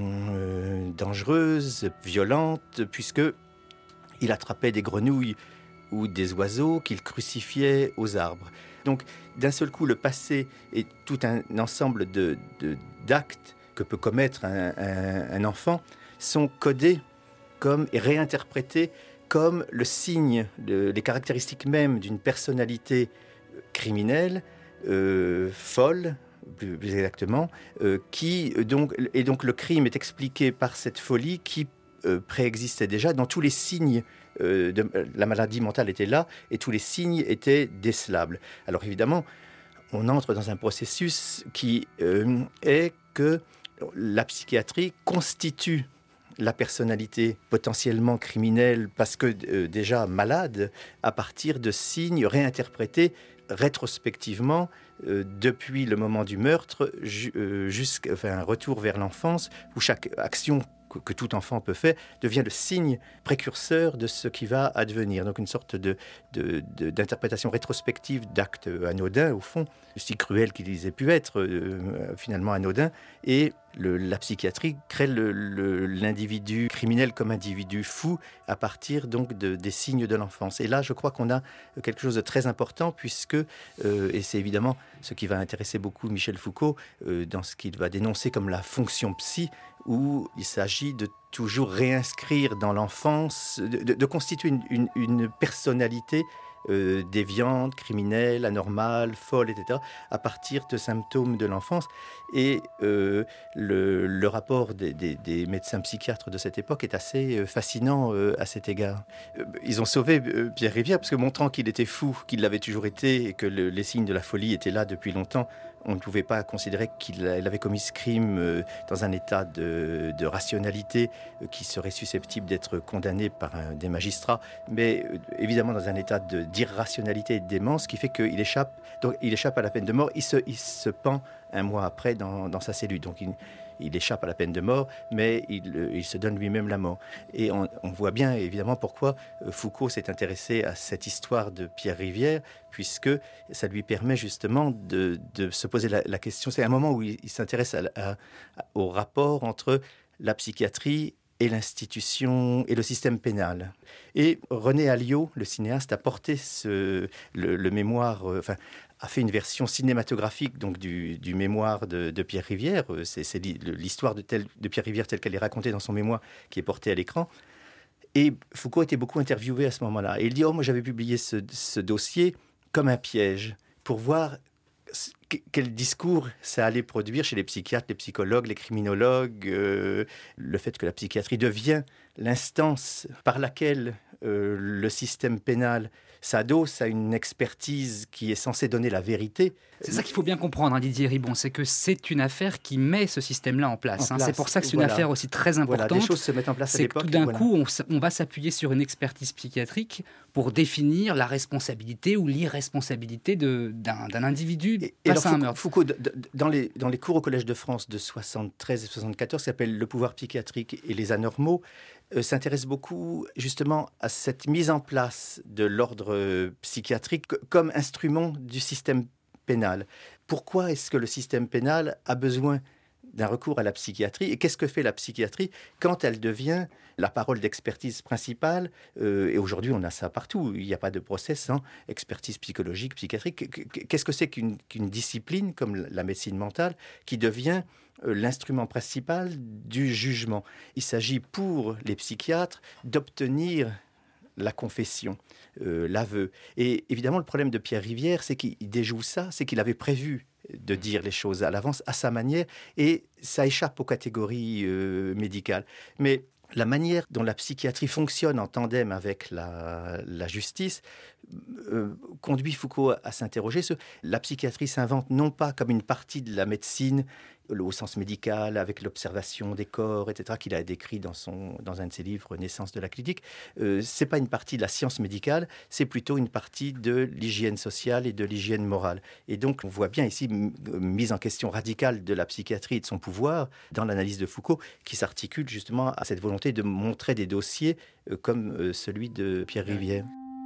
Speaker 8: dangereuse, violente, puisqu'il attrapait des grenouilles ou des oiseaux qu'il crucifiait aux arbres. Donc, d'un seul coup, le passé est tout un ensemble d'actes que peut commettre un enfant sont codés et réinterprétés comme le signe, les caractéristiques mêmes d'une personnalité criminelle, folle, plus exactement, et donc le crime est expliqué par cette folie qui préexistait déjà dans tous les signes. La maladie mentale était là et tous les signes étaient décelables. Alors évidemment, on entre dans un processus qui est que la psychiatrie constitue la personnalité potentiellement criminelle parce que déjà malade à partir de signes réinterprétés rétrospectivement depuis le moment du meurtre jusqu'à un retour vers l'enfance où chaque action que tout enfant peut faire, devient le signe précurseur de ce qui va advenir. Donc une sorte d'interprétation rétrospective d'actes anodins, au fond, si cruels qu'ils aient pu être, finalement anodins, et la psychiatrie crée l'individu criminel comme individu fou à partir donc des signes de l'enfance. Et là, je crois qu'on a quelque chose de très important puisque, et c'est évidemment ce qui va intéresser beaucoup Michel Foucault dans ce qu'il va dénoncer comme la fonction psy, où il s'agit de toujours réinscrire dans l'enfance, de constituer une personnalité déviante, criminelle, anormale, folle, etc., à partir de symptômes de l'enfance. Et le rapport des médecins psychiatres de cette époque est assez fascinant à cet égard. Ils ont sauvé Pierre Rivière, parce que montrant qu'il était fou, qu'il l'avait toujours été, et que les signes de la folie étaient là depuis longtemps, on ne pouvait pas considérer qu'il avait commis ce crime dans un état de rationalité qui serait susceptible d'être condamné par des magistrats, mais évidemment dans un état d'irrationalité et de démence qui fait qu'il échappe. Donc il échappe à la peine de mort, il se pend un mois après dans sa cellule. Donc il échappe à la peine de mort, mais il se donne lui-même la mort. Et on voit bien, évidemment, pourquoi Foucault s'est intéressé à cette histoire de Pierre Rivière, puisque ça lui permet justement de se poser la question. C'est un moment où il s'intéresse au rapport entre la psychiatrie et l'institution et le système pénal. Et René Alliot, le cinéaste, a porté le mémoire... a fait une version cinématographique donc du mémoire de Pierre Rivière. C'est l'histoire de Pierre Rivière telle qu'elle est racontée dans son mémoire qui est portée à l'écran. Et Foucault était beaucoup interviewé à ce moment-là. Et il dit « moi j'avais publié ce dossier comme un piège pour voir quel discours ça allait produire chez les psychiatres, les psychologues, les criminologues, le fait que la psychiatrie devient l'instance par laquelle le système pénal s'adosse à une expertise qui est censée donner la vérité.
Speaker 9: C'est ça qu'il faut bien comprendre, hein, Didier Ribon, c'est que c'est une affaire qui met ce système-là en place. C'est pour ça que c'est une affaire aussi très importante.
Speaker 8: Des choses se mettent en place à l'époque.
Speaker 9: C'est que tout d'un coup, on va s'appuyer sur une expertise psychiatrique pour définir la responsabilité ou l'irresponsabilité d'un individu face à un meurtre.
Speaker 8: Foucault, dans les cours au Collège de France de 73 et 74, qui s'appelle « Le pouvoir psychiatrique et les anormaux », s'intéresse beaucoup justement à cette mise en place de l'ordre psychiatrique comme instrument du système pénal. Pourquoi est-ce que le système pénal a besoin d'un recours à la psychiatrie? Et qu'est-ce que fait la psychiatrie quand elle devient la parole d'expertise principale? Et aujourd'hui, on a ça partout. Il n'y a pas de process, expertise psychologique, psychiatrique. Qu'est-ce que c'est qu'une discipline comme la médecine mentale qui devient l'instrument principal du jugement? Il s'agit pour les psychiatres d'obtenir la confession, l'aveu. Et évidemment, le problème de Pierre Rivière, c'est qu'il déjoue ça, c'est qu'il avait prévu de dire les choses à l'avance, à sa manière, et ça échappe aux catégories médicales. Mais la manière dont la psychiatrie fonctionne en tandem avec la justice conduit Foucault à s'interroger sur la psychiatrie s'invente non pas comme une partie de la médecine au sens médical, avec l'observation des corps, etc., qu'il a décrit dans un de ses livres, Naissance de la clinique. C'est pas une partie de la science médicale, c'est plutôt une partie de l'hygiène sociale et de l'hygiène morale. Et donc, on voit bien ici une mise en question radicale de la psychiatrie et de son pouvoir dans l'analyse de Foucault, qui s'articule justement à cette volonté de montrer des dossiers comme celui de Pierre Rivière.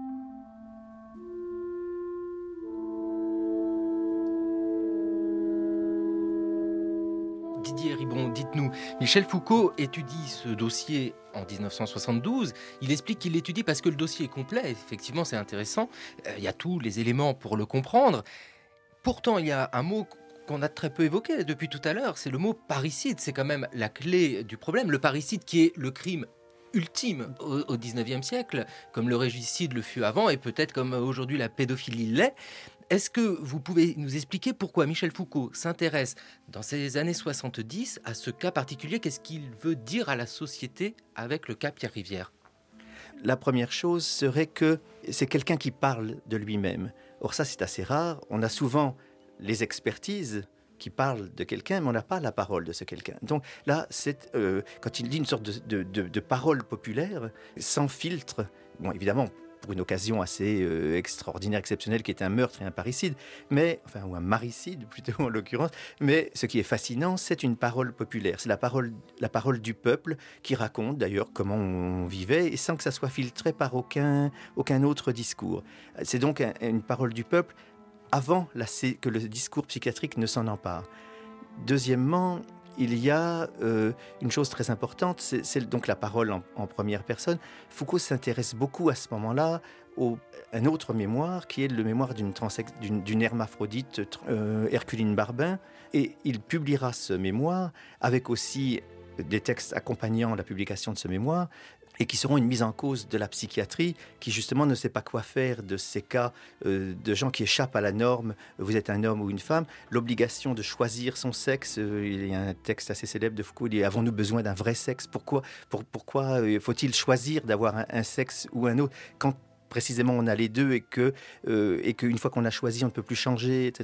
Speaker 7: Didier Ribon, dites-nous, Michel Foucault étudie ce dossier en 1972. Il explique qu'il l'étudie parce que le dossier est complet. Effectivement, c'est intéressant. Il y a tous les éléments pour le comprendre. Pourtant, il y a un mot qu'on a très peu évoqué depuis tout à l'heure, c'est le mot parricide. C'est quand même la clé du problème. Le parricide qui est le crime ultime au 19e siècle, comme le régicide le fut avant et peut-être comme aujourd'hui la pédophilie l'est. Est-ce que vous pouvez nous expliquer pourquoi Michel Foucault s'intéresse dans ces années 70 à ce cas particulier? Qu'est-ce qu'il veut dire à la société avec le cas Pierre Rivière?
Speaker 8: La première chose serait que c'est quelqu'un qui parle de lui-même. Or ça, c'est assez rare. On a souvent les expertises qui parlent de quelqu'un, mais on n'a pas la parole de ce quelqu'un. Donc là, c'est quand il dit une sorte de parole populaire, sans filtre, bon, évidemment, pour une occasion assez extraordinaire, exceptionnelle, qui est un meurtre et un parricide, ou un maricide plutôt en l'occurrence. Mais ce qui est fascinant, c'est une parole populaire. C'est la parole du peuple qui raconte d'ailleurs comment on vivait et sans que ça soit filtré par aucun autre discours. C'est donc une parole du peuple avant que le discours psychiatrique ne s'en empare. Deuxièmement, il y a une chose très importante, c'est donc la parole en première personne. Foucault s'intéresse beaucoup à ce moment-là à un autre mémoire qui est le mémoire d'une hermaphrodite, Herculine Barbin, et il publiera ce mémoire avec aussi des textes accompagnant la publication de ce mémoire et qui seront une mise en cause de la psychiatrie qui justement ne sait pas quoi faire de ces cas de gens qui échappent à la norme, vous êtes un homme ou une femme, l'obligation de choisir son sexe, il y a un texte assez célèbre de Foucault, il dit « Avons-nous besoin d'un vrai sexe ? Pourquoi faut-il choisir d'avoir un sexe ou un autre quand précisément on a les deux et qu'une fois qu'on a choisi on ne peut plus changer, etc. »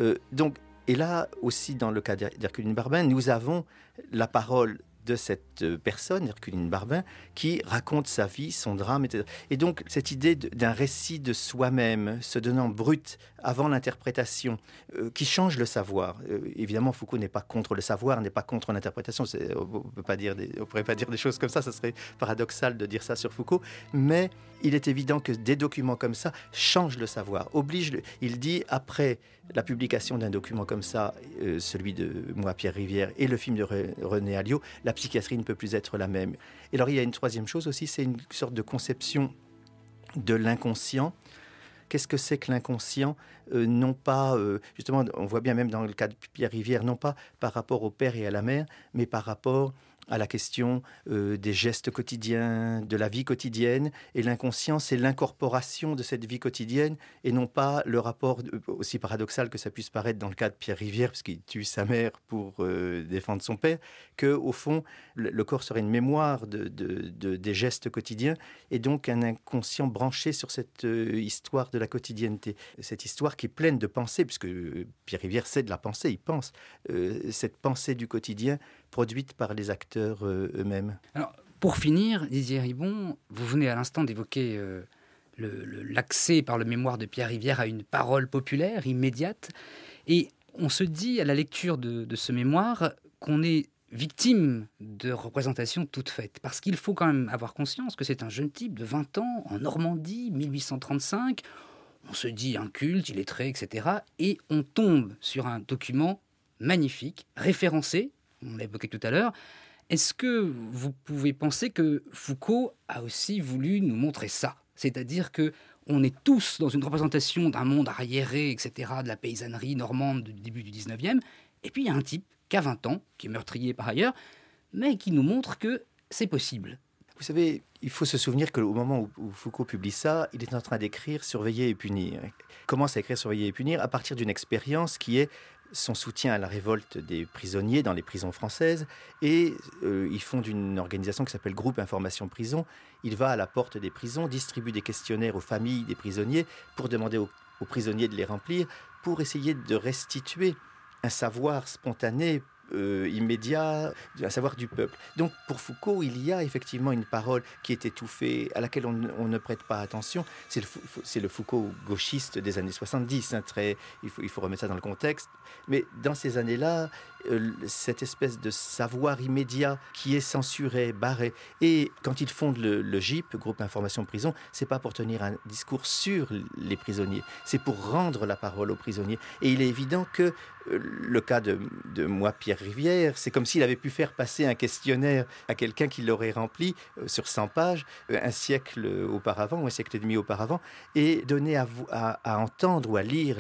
Speaker 8: Et là aussi dans le cas d'Herculine Barbin, nous avons la parole de cette personne, Herculine Barbin, qui raconte sa vie, son drame, etc. Et donc, cette idée d'un récit de soi-même, se donnant brut avant l'interprétation, qui change le savoir. Évidemment, Foucault n'est pas contre le savoir, n'est pas contre l'interprétation. On ne pourrait pas dire des choses comme ça serait paradoxal de dire ça sur Foucault. Mais il est évident que des documents comme ça changent le savoir, il dit, après la publication d'un document comme ça, celui de moi, Pierre Rivière, et le film de René Alliot, la psychiatrie ne peut plus être la même. Et alors, il y a une troisième chose aussi, c'est une sorte de conception de l'inconscient. Qu'est-ce que c'est que l'inconscient ? Non pas, justement, on voit bien même dans le cas de Pierre Rivière, non pas par rapport au père et à la mère, mais par rapport à la question des gestes quotidiens, de la vie quotidienne. Et l'inconscient, c'est l'incorporation de cette vie quotidienne et non pas le rapport, aussi paradoxal que ça puisse paraître dans le cas de Pierre Rivière, parce qu'il tue sa mère pour défendre son père, qu'au fond, le corps serait une mémoire des gestes quotidiens et donc un inconscient branché sur cette histoire de la quotidienneté. Cette histoire qui est pleine de pensées, puisque Pierre Rivière, c'est de la pensée, il pense. Cette pensée du quotidien produite par les acteurs eux-mêmes.
Speaker 9: Alors, pour finir, Didier Ribon, vous venez à l'instant d'évoquer l'accès par le mémoire de Pierre Rivière à une parole populaire, immédiate. Et on se dit, à la lecture de ce mémoire, qu'on est victime de représentations toutes faites. Parce qu'il faut quand même avoir conscience que c'est un jeune type de 20 ans, en Normandie, 1835. On se dit inculte, illettré, etc. Et on tombe sur un document magnifique, référencé, on l'a évoqué tout à l'heure. Est-ce que vous pouvez penser que Foucault a aussi voulu nous montrer ça ? C'est-à-dire qu'on est tous dans une représentation d'un monde arriéré, etc., de la paysannerie normande du début du 19e, et puis il y a un type qui a 20 ans, qui est meurtrier par ailleurs, mais qui nous montre que c'est possible.
Speaker 8: Vous savez, il faut se souvenir qu'au moment où Foucault publie ça, il est en train d'écrire « Surveiller et punir ». Il commence à écrire « Surveiller et punir » à partir d'une expérience qui est son soutien à la révolte des prisonniers dans les prisons françaises. Et il fonde une organisation qui s'appelle Groupe Information Prison. Il va à la porte des prisons, distribue des questionnaires aux familles des prisonniers pour demander aux prisonniers de les remplir, pour essayer de restituer un savoir spontané, immédiat, un savoir du peuple. Donc pour Foucault, il y a effectivement une parole qui est étouffée, à laquelle on ne prête pas attention. C'est le Foucault gauchiste des années 70. Il faut remettre ça dans le contexte. Mais dans ces années-là, cette espèce de savoir immédiat qui est censuré, barré. Et quand il fonde le GIP, Groupe Information Prison, c'est pas pour tenir un discours sur les prisonniers, c'est pour rendre la parole aux prisonniers. Et il est évident que le cas de moi, Pierre Rivière, c'est comme s'il avait pu faire passer un questionnaire à quelqu'un qui l'aurait rempli sur 100 pages, un siècle auparavant, ou un siècle et demi auparavant, et donner à entendre ou à lire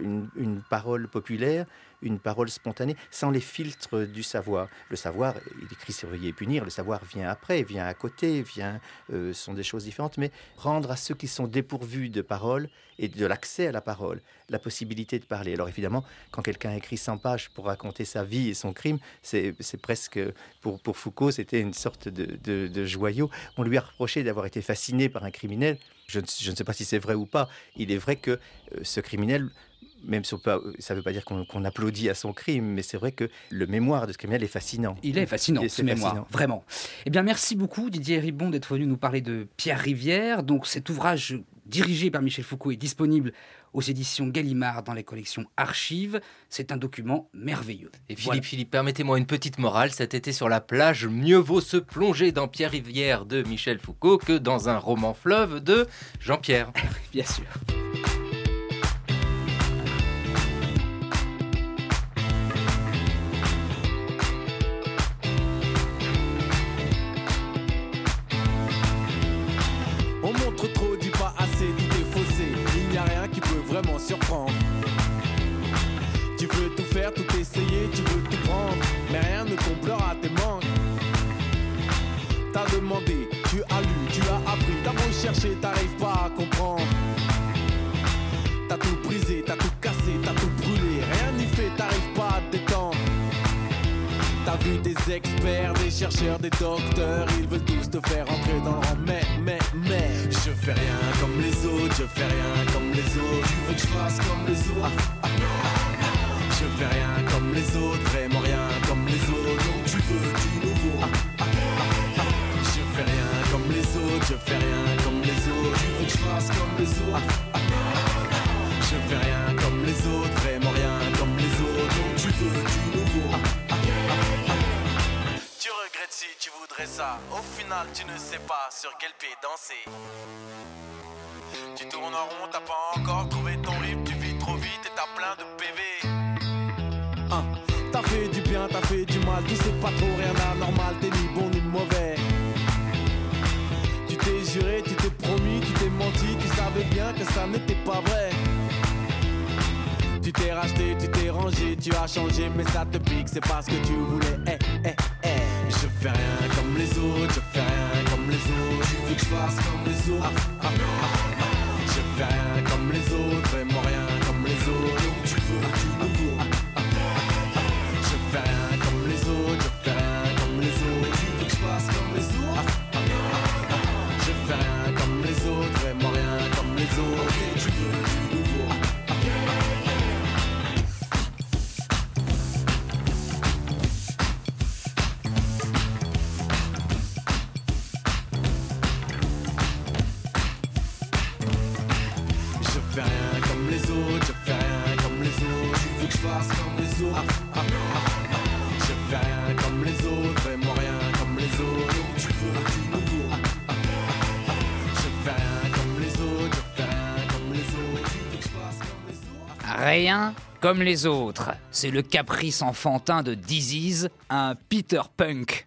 Speaker 8: une parole populaire, une parole spontanée, sans les filtres du savoir. Le savoir, il écrit surveiller et punir, le savoir vient après, vient à côté, sont des choses différentes, mais rendre à ceux qui sont dépourvus de parole et de l'accès à la parole, la possibilité de parler. Alors évidemment, quand quelqu'un écrit 100 pages pour raconter sa vie et son crime, c'est presque, pour Foucault, c'était une sorte de joyau. On lui a reproché d'avoir été fasciné par un criminel. Je ne sais pas si c'est vrai ou pas. Il est vrai que ce criminel, même si ça ne veut pas dire qu'on applaudit à son crime, mais c'est vrai que le mémoire de ce criminel est fascinant.
Speaker 9: Il est fascinant, ce mémoire, vraiment. Eh bien, merci beaucoup Didier Ribon d'être venu nous parler de Pierre Rivière. Donc, cet ouvrage dirigé par Michel Foucault est disponible aux éditions Gallimard dans les collections Archives. C'est un document merveilleux.
Speaker 7: Et Philippe, permettez-moi une petite morale. Cet été sur la plage, mieux vaut se plonger dans Pierre Rivière de Michel Foucault que dans un roman fleuve de Jean-Pierre.
Speaker 9: Bien sûr.
Speaker 5: On montre trop, dit pas assez, tout est faussé. Il n'y a rien qui peut vraiment surprendre. Tu veux tout faire, tout essayer, tu veux tout prendre, mais rien ne comblera tes manques. T'as demandé, tu as lu, tu as appris, t'as beau chercher, t'arrives pas à comprendre. T'as tout brisé, t'as tout cassé, t'as tout brûlé, rien n'y fait, t'arrives pas à te détendre. T'as vu des experts, des chercheurs, des docteurs, ils veulent tous te faire entrer dans le rang. Mais, je fais rien comme les autres, je fais rien comme les autres. Tu veux que je fasse comme les autres? Je fais rien comme les autres, vraiment rien comme les autres. Donc tu veux du nouveau? Je fais rien comme les autres, je fais rien comme les autres. Tu veux que je fasse comme les autres? Je fais rien comme les autres, vraiment rien comme les autres. Donc tu veux du nouveau? Tu regrettes si tu voudrais ça. Au final, tu ne sais pas sur quel pied danser. Tu tournes en rond, t'as pas encore trouvé ton rythme. Tu vis trop vite et t'as plein de PV. T'as fait du bien, t'as fait du mal. Tu sais pas trop, rien d'anormal. T'es ni bon ni mauvais. Tu t'es juré, tu t'es promis, tu t'es menti. Tu savais bien que ça n'était pas vrai. Tu t'es racheté, tu t'es rangé, tu as changé, mais ça te pique, c'est pas ce que tu voulais. Je fais rien comme les autres, je fais rien comme les autres. Tu veux que je fasse comme les autres? Je fais rien comme les autres, vraiment rien comme les autres. Donc tu veux du nouveau? Je fais rien comme les autres, je fais rien comme les autres. Tu veux que je fasse comme les autres? Je fais rien comme les autres, vraiment rien comme les autres. Ok, tu veux du nouveau? Je fais rien comme les autres, je fais rien comme les autres. Tu veux que je fasse comme les autres? Je fais rien comme les autres, vraiment rien comme les autres. Donc tu veux du nouveau? Je fais rien comme les autres, je fais rien comme les autres. Tu veux que je fasse comme les autres?
Speaker 2: Rien comme les autres. C'est le caprice enfantin de Disease, un Peter Punk.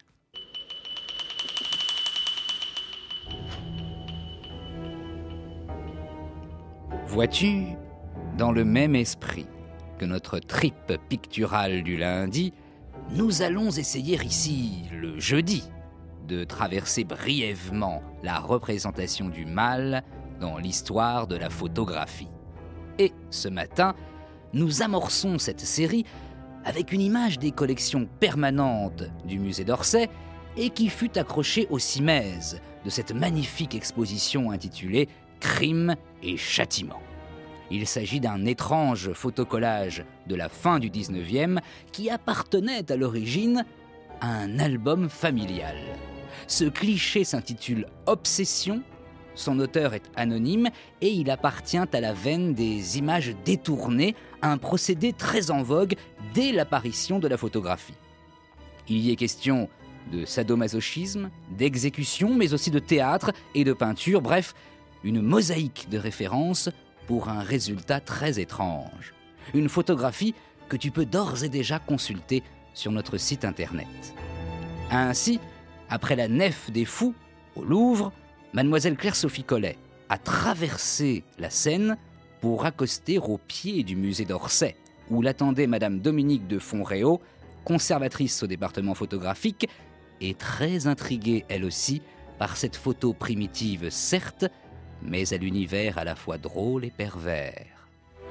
Speaker 2: Vois-tu, dans le même esprit que notre trip picturale du lundi, nous allons essayer ici, le jeudi, de traverser brièvement la représentation du mal dans l'histoire de la photographie. Et ce matin, nous amorçons cette série avec une image des collections permanentes du musée d'Orsay et qui fut accrochée au cimaises de cette magnifique exposition intitulée « Crime et châtiment ». Il s'agit d'un étrange photocollage de la fin du 19e qui appartenait à l'origine à un album familial. Ce cliché s'intitule « Obsession ». Son auteur est anonyme et il appartient à la veine des images détournées, un procédé très en vogue dès l'apparition de la photographie. Il y est question de sadomasochisme, d'exécution, mais aussi de théâtre et de peinture, bref, une mosaïque de références pour un résultat très étrange. Une photographie que tu peux d'ores et déjà consulter sur notre site internet. Ainsi, après la nef des Fous, au Louvre, Mademoiselle Claire-Sophie Collet a traversé la Seine pour accoster au pied du musée d'Orsay, où l'attendait Madame Dominique de Fonréau, conservatrice au département photographique, et très intriguée elle aussi par cette photo primitive certes, mais à l'univers à la fois drôle et pervers.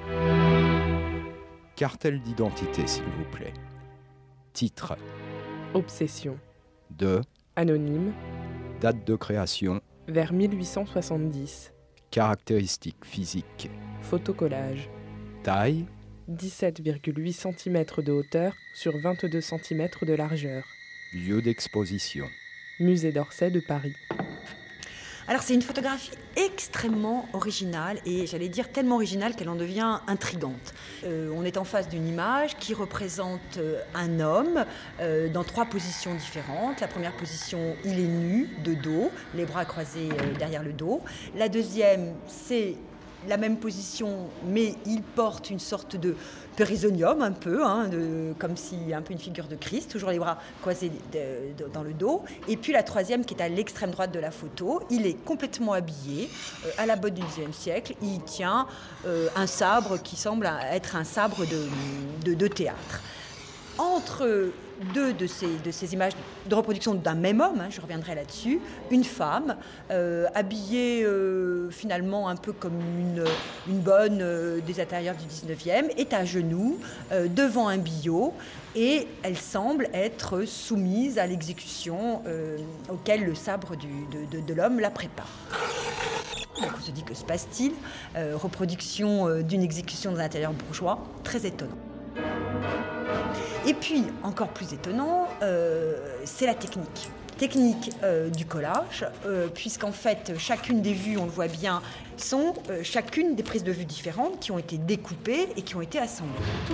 Speaker 10: Cartel d'identité, s'il vous plaît. Titre.
Speaker 11: Obsession.
Speaker 10: De.
Speaker 11: Anonyme.
Speaker 10: Date de création.
Speaker 11: Vers 1870.
Speaker 10: Caractéristiques physiques.
Speaker 11: Photocollage.
Speaker 10: Taille.
Speaker 11: 17,8 cm de hauteur sur 22 cm de largeur.
Speaker 10: Lieu d'exposition.
Speaker 11: Musée d'Orsay de Paris.
Speaker 12: Alors c'est une photographie extrêmement originale et j'allais dire tellement originale qu'elle en devient intrigante. On est en face d'une image qui représente un homme dans 3 positions différentes. La première position, il est nu, de dos, les bras croisés derrière le dos. La deuxième, c'est la même position, mais il porte une sorte de périsonium un peu, comme si un peu une figure de Christ, toujours les bras croisés dans le dos. Et puis la troisième qui est à l'extrême droite de la photo, il est complètement habillé, à la mode du XIXe siècle. Il tient un sabre qui semble être un sabre de théâtre. Entre 2 de ces images de reproduction d'un même homme, je reviendrai là-dessus, une femme habillée finalement un peu comme une bonne des intérieurs du 19e, est à genoux devant un billot et elle semble être soumise à l'exécution auquel le sabre de l'homme la prépare. Donc on se dit que se passe-t-il ? Reproduction d'une exécution dans l'intérieur bourgeois, très étonnant. Et puis, encore plus étonnant, c'est la technique. Technique du collage, puisqu'en fait, chacune des vues, on le voit bien, sont chacune des prises de vue différentes qui ont été découpées et qui ont été assemblées.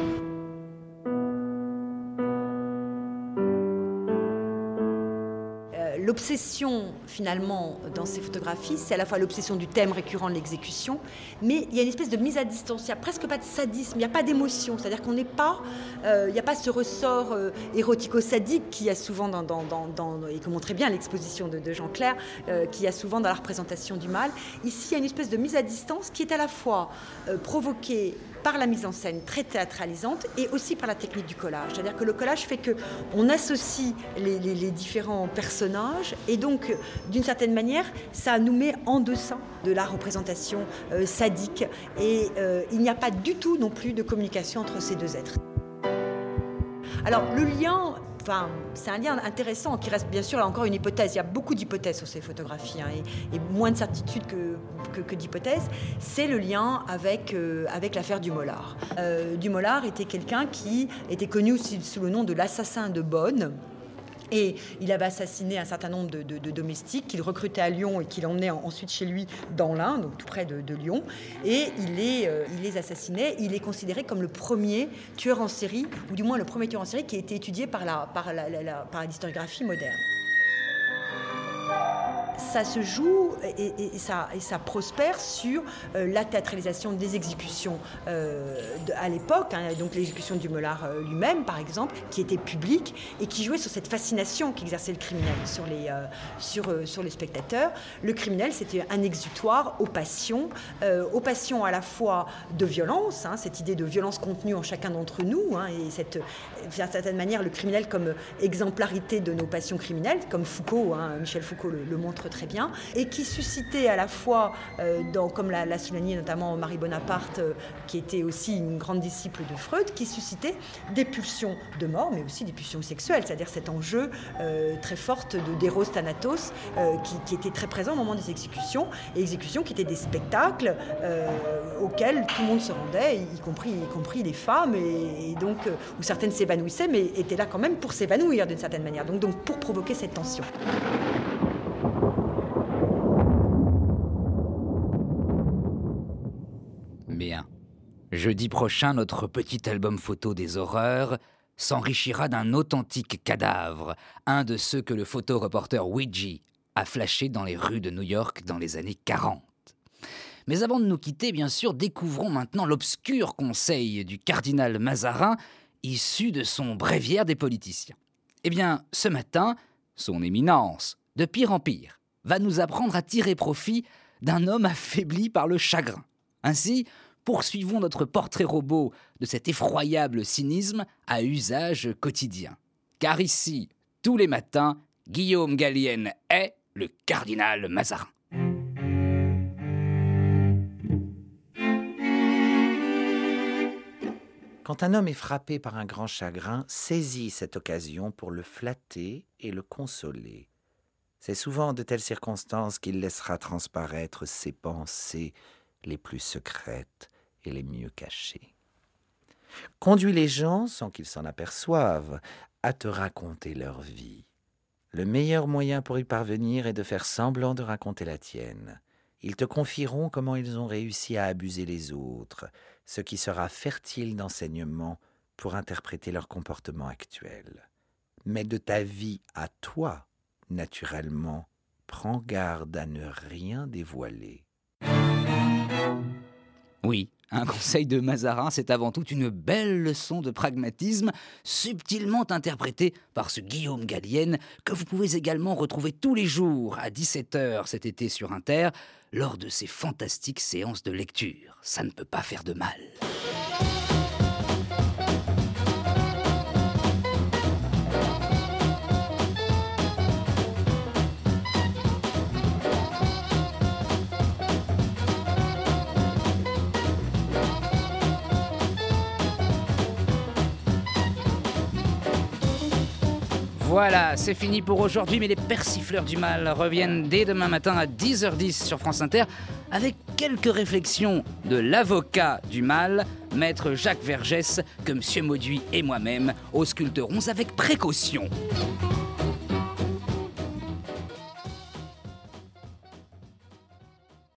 Speaker 12: L'obsession, finalement, dans ces photographies, c'est à la fois l'obsession du thème récurrent de l'exécution, mais il y a une espèce de mise à distance. Il n'y a presque pas de sadisme, il n'y a pas d'émotion. C'est-à-dire qu'on n'est pas... il n'y a pas ce ressort érotico-sadique qu'il y a souvent et que montrait bien l'exposition de Jean Clair, qu'il y a souvent dans la représentation du mal. Ici, il y a une espèce de mise à distance qui est à la fois provoquée par la mise en scène très théâtralisante et aussi par la technique du collage. C'est-à-dire que le collage fait qu'on associe les différents personnages et donc, d'une certaine manière, ça nous met en deçà de la représentation sadique et il n'y a pas du tout non plus de communication entre ces 2 êtres. Alors, le lien... c'est un lien intéressant qui reste bien sûr là encore une hypothèse. Il y a beaucoup d'hypothèses sur ces photographies et moins de certitudes que d'hypothèses. C'est le lien avec l'affaire Dumollard. Dumollard était quelqu'un qui était connu aussi sous le nom de l'assassin de Bonn. Et il avait assassiné un certain nombre de domestiques qu'il recrutait à Lyon et qu'il emmenait ensuite chez lui dans l'Ain, donc tout près de Lyon. Et il les assassinait. Il est considéré comme le premier tueur en série, ou du moins le premier tueur en série qui a été étudié par l'historiographie moderne. ça se joue et ça prospère sur la théâtralisation des exécutions à l'époque, donc l'exécution du Molard lui-même, par exemple, qui était publique et qui jouait sur cette fascination qu'exerçait le criminel sur les spectateurs. Le criminel, c'était un exutoire aux passions à la fois de violence, cette idée de violence contenue en chacun d'entre nous, et d'une certaine manière, le criminel comme exemplarité de nos passions criminelles, comme Foucault, Michel Foucault le montre très bien, et qui suscitait à la fois, comme l'a souligné notamment Marie Bonaparte, qui était aussi une grande disciple de Freud, qui suscitait des pulsions de mort, mais aussi des pulsions sexuelles, c'est-à-dire cet enjeu très forte d'éros thanatos qui était très présent au moment des exécutions, et exécutions qui étaient des spectacles auxquels tout le monde se rendait, y compris les femmes, et donc où certaines s'évanouissaient, mais étaient là quand même pour s'évanouir d'une certaine manière, donc pour provoquer cette tension.
Speaker 2: Bien. Jeudi prochain, notre petit album photo des horreurs s'enrichira d'un authentique cadavre, un de ceux que le photoreporter Ouija a flashé dans les rues de New York dans les années 40. Mais avant de nous quitter, bien sûr, découvrons maintenant l'obscur conseil du cardinal Mazarin, issu de son bréviaire des politiciens. Eh bien, ce matin, son éminence, de pire en pire, va nous apprendre à tirer profit d'un homme affaibli par le chagrin. Ainsi, poursuivons notre portrait robot de cet effroyable cynisme à usage quotidien. Car ici, tous les matins, Guillaume Gallienne est le cardinal Mazarin.
Speaker 13: Quand un homme est frappé par un grand chagrin, saisit cette occasion pour le flatter et le consoler. C'est souvent en de telles circonstances qu'il laissera transparaître ses pensées les plus secrètes et les mieux cachées. Conduis les gens, sans qu'ils s'en aperçoivent, à te raconter leur vie. Le meilleur moyen pour y parvenir est de faire semblant de raconter la tienne. Ils te confieront comment ils ont réussi à abuser les autres, ce qui sera fertile d'enseignements pour interpréter leur comportement actuel. Mais de ta vie à toi, naturellement, prends garde à ne rien dévoiler.
Speaker 2: Oui, un conseil de Mazarin, c'est avant tout une belle leçon de pragmatisme, subtilement interprétée par ce Guillaume Gallienne, que vous pouvez également retrouver tous les jours à 17h cet été sur Inter, lors de ces fantastiques séances de lecture. Ça ne peut pas faire de mal. Voilà, c'est fini pour aujourd'hui, mais les persifleurs du mal reviennent dès demain matin à 10h10 sur France Inter avec quelques réflexions de l'avocat du mal, maître Jacques Vergès, que Monsieur Mauduit et moi-même ausculterons avec précaution.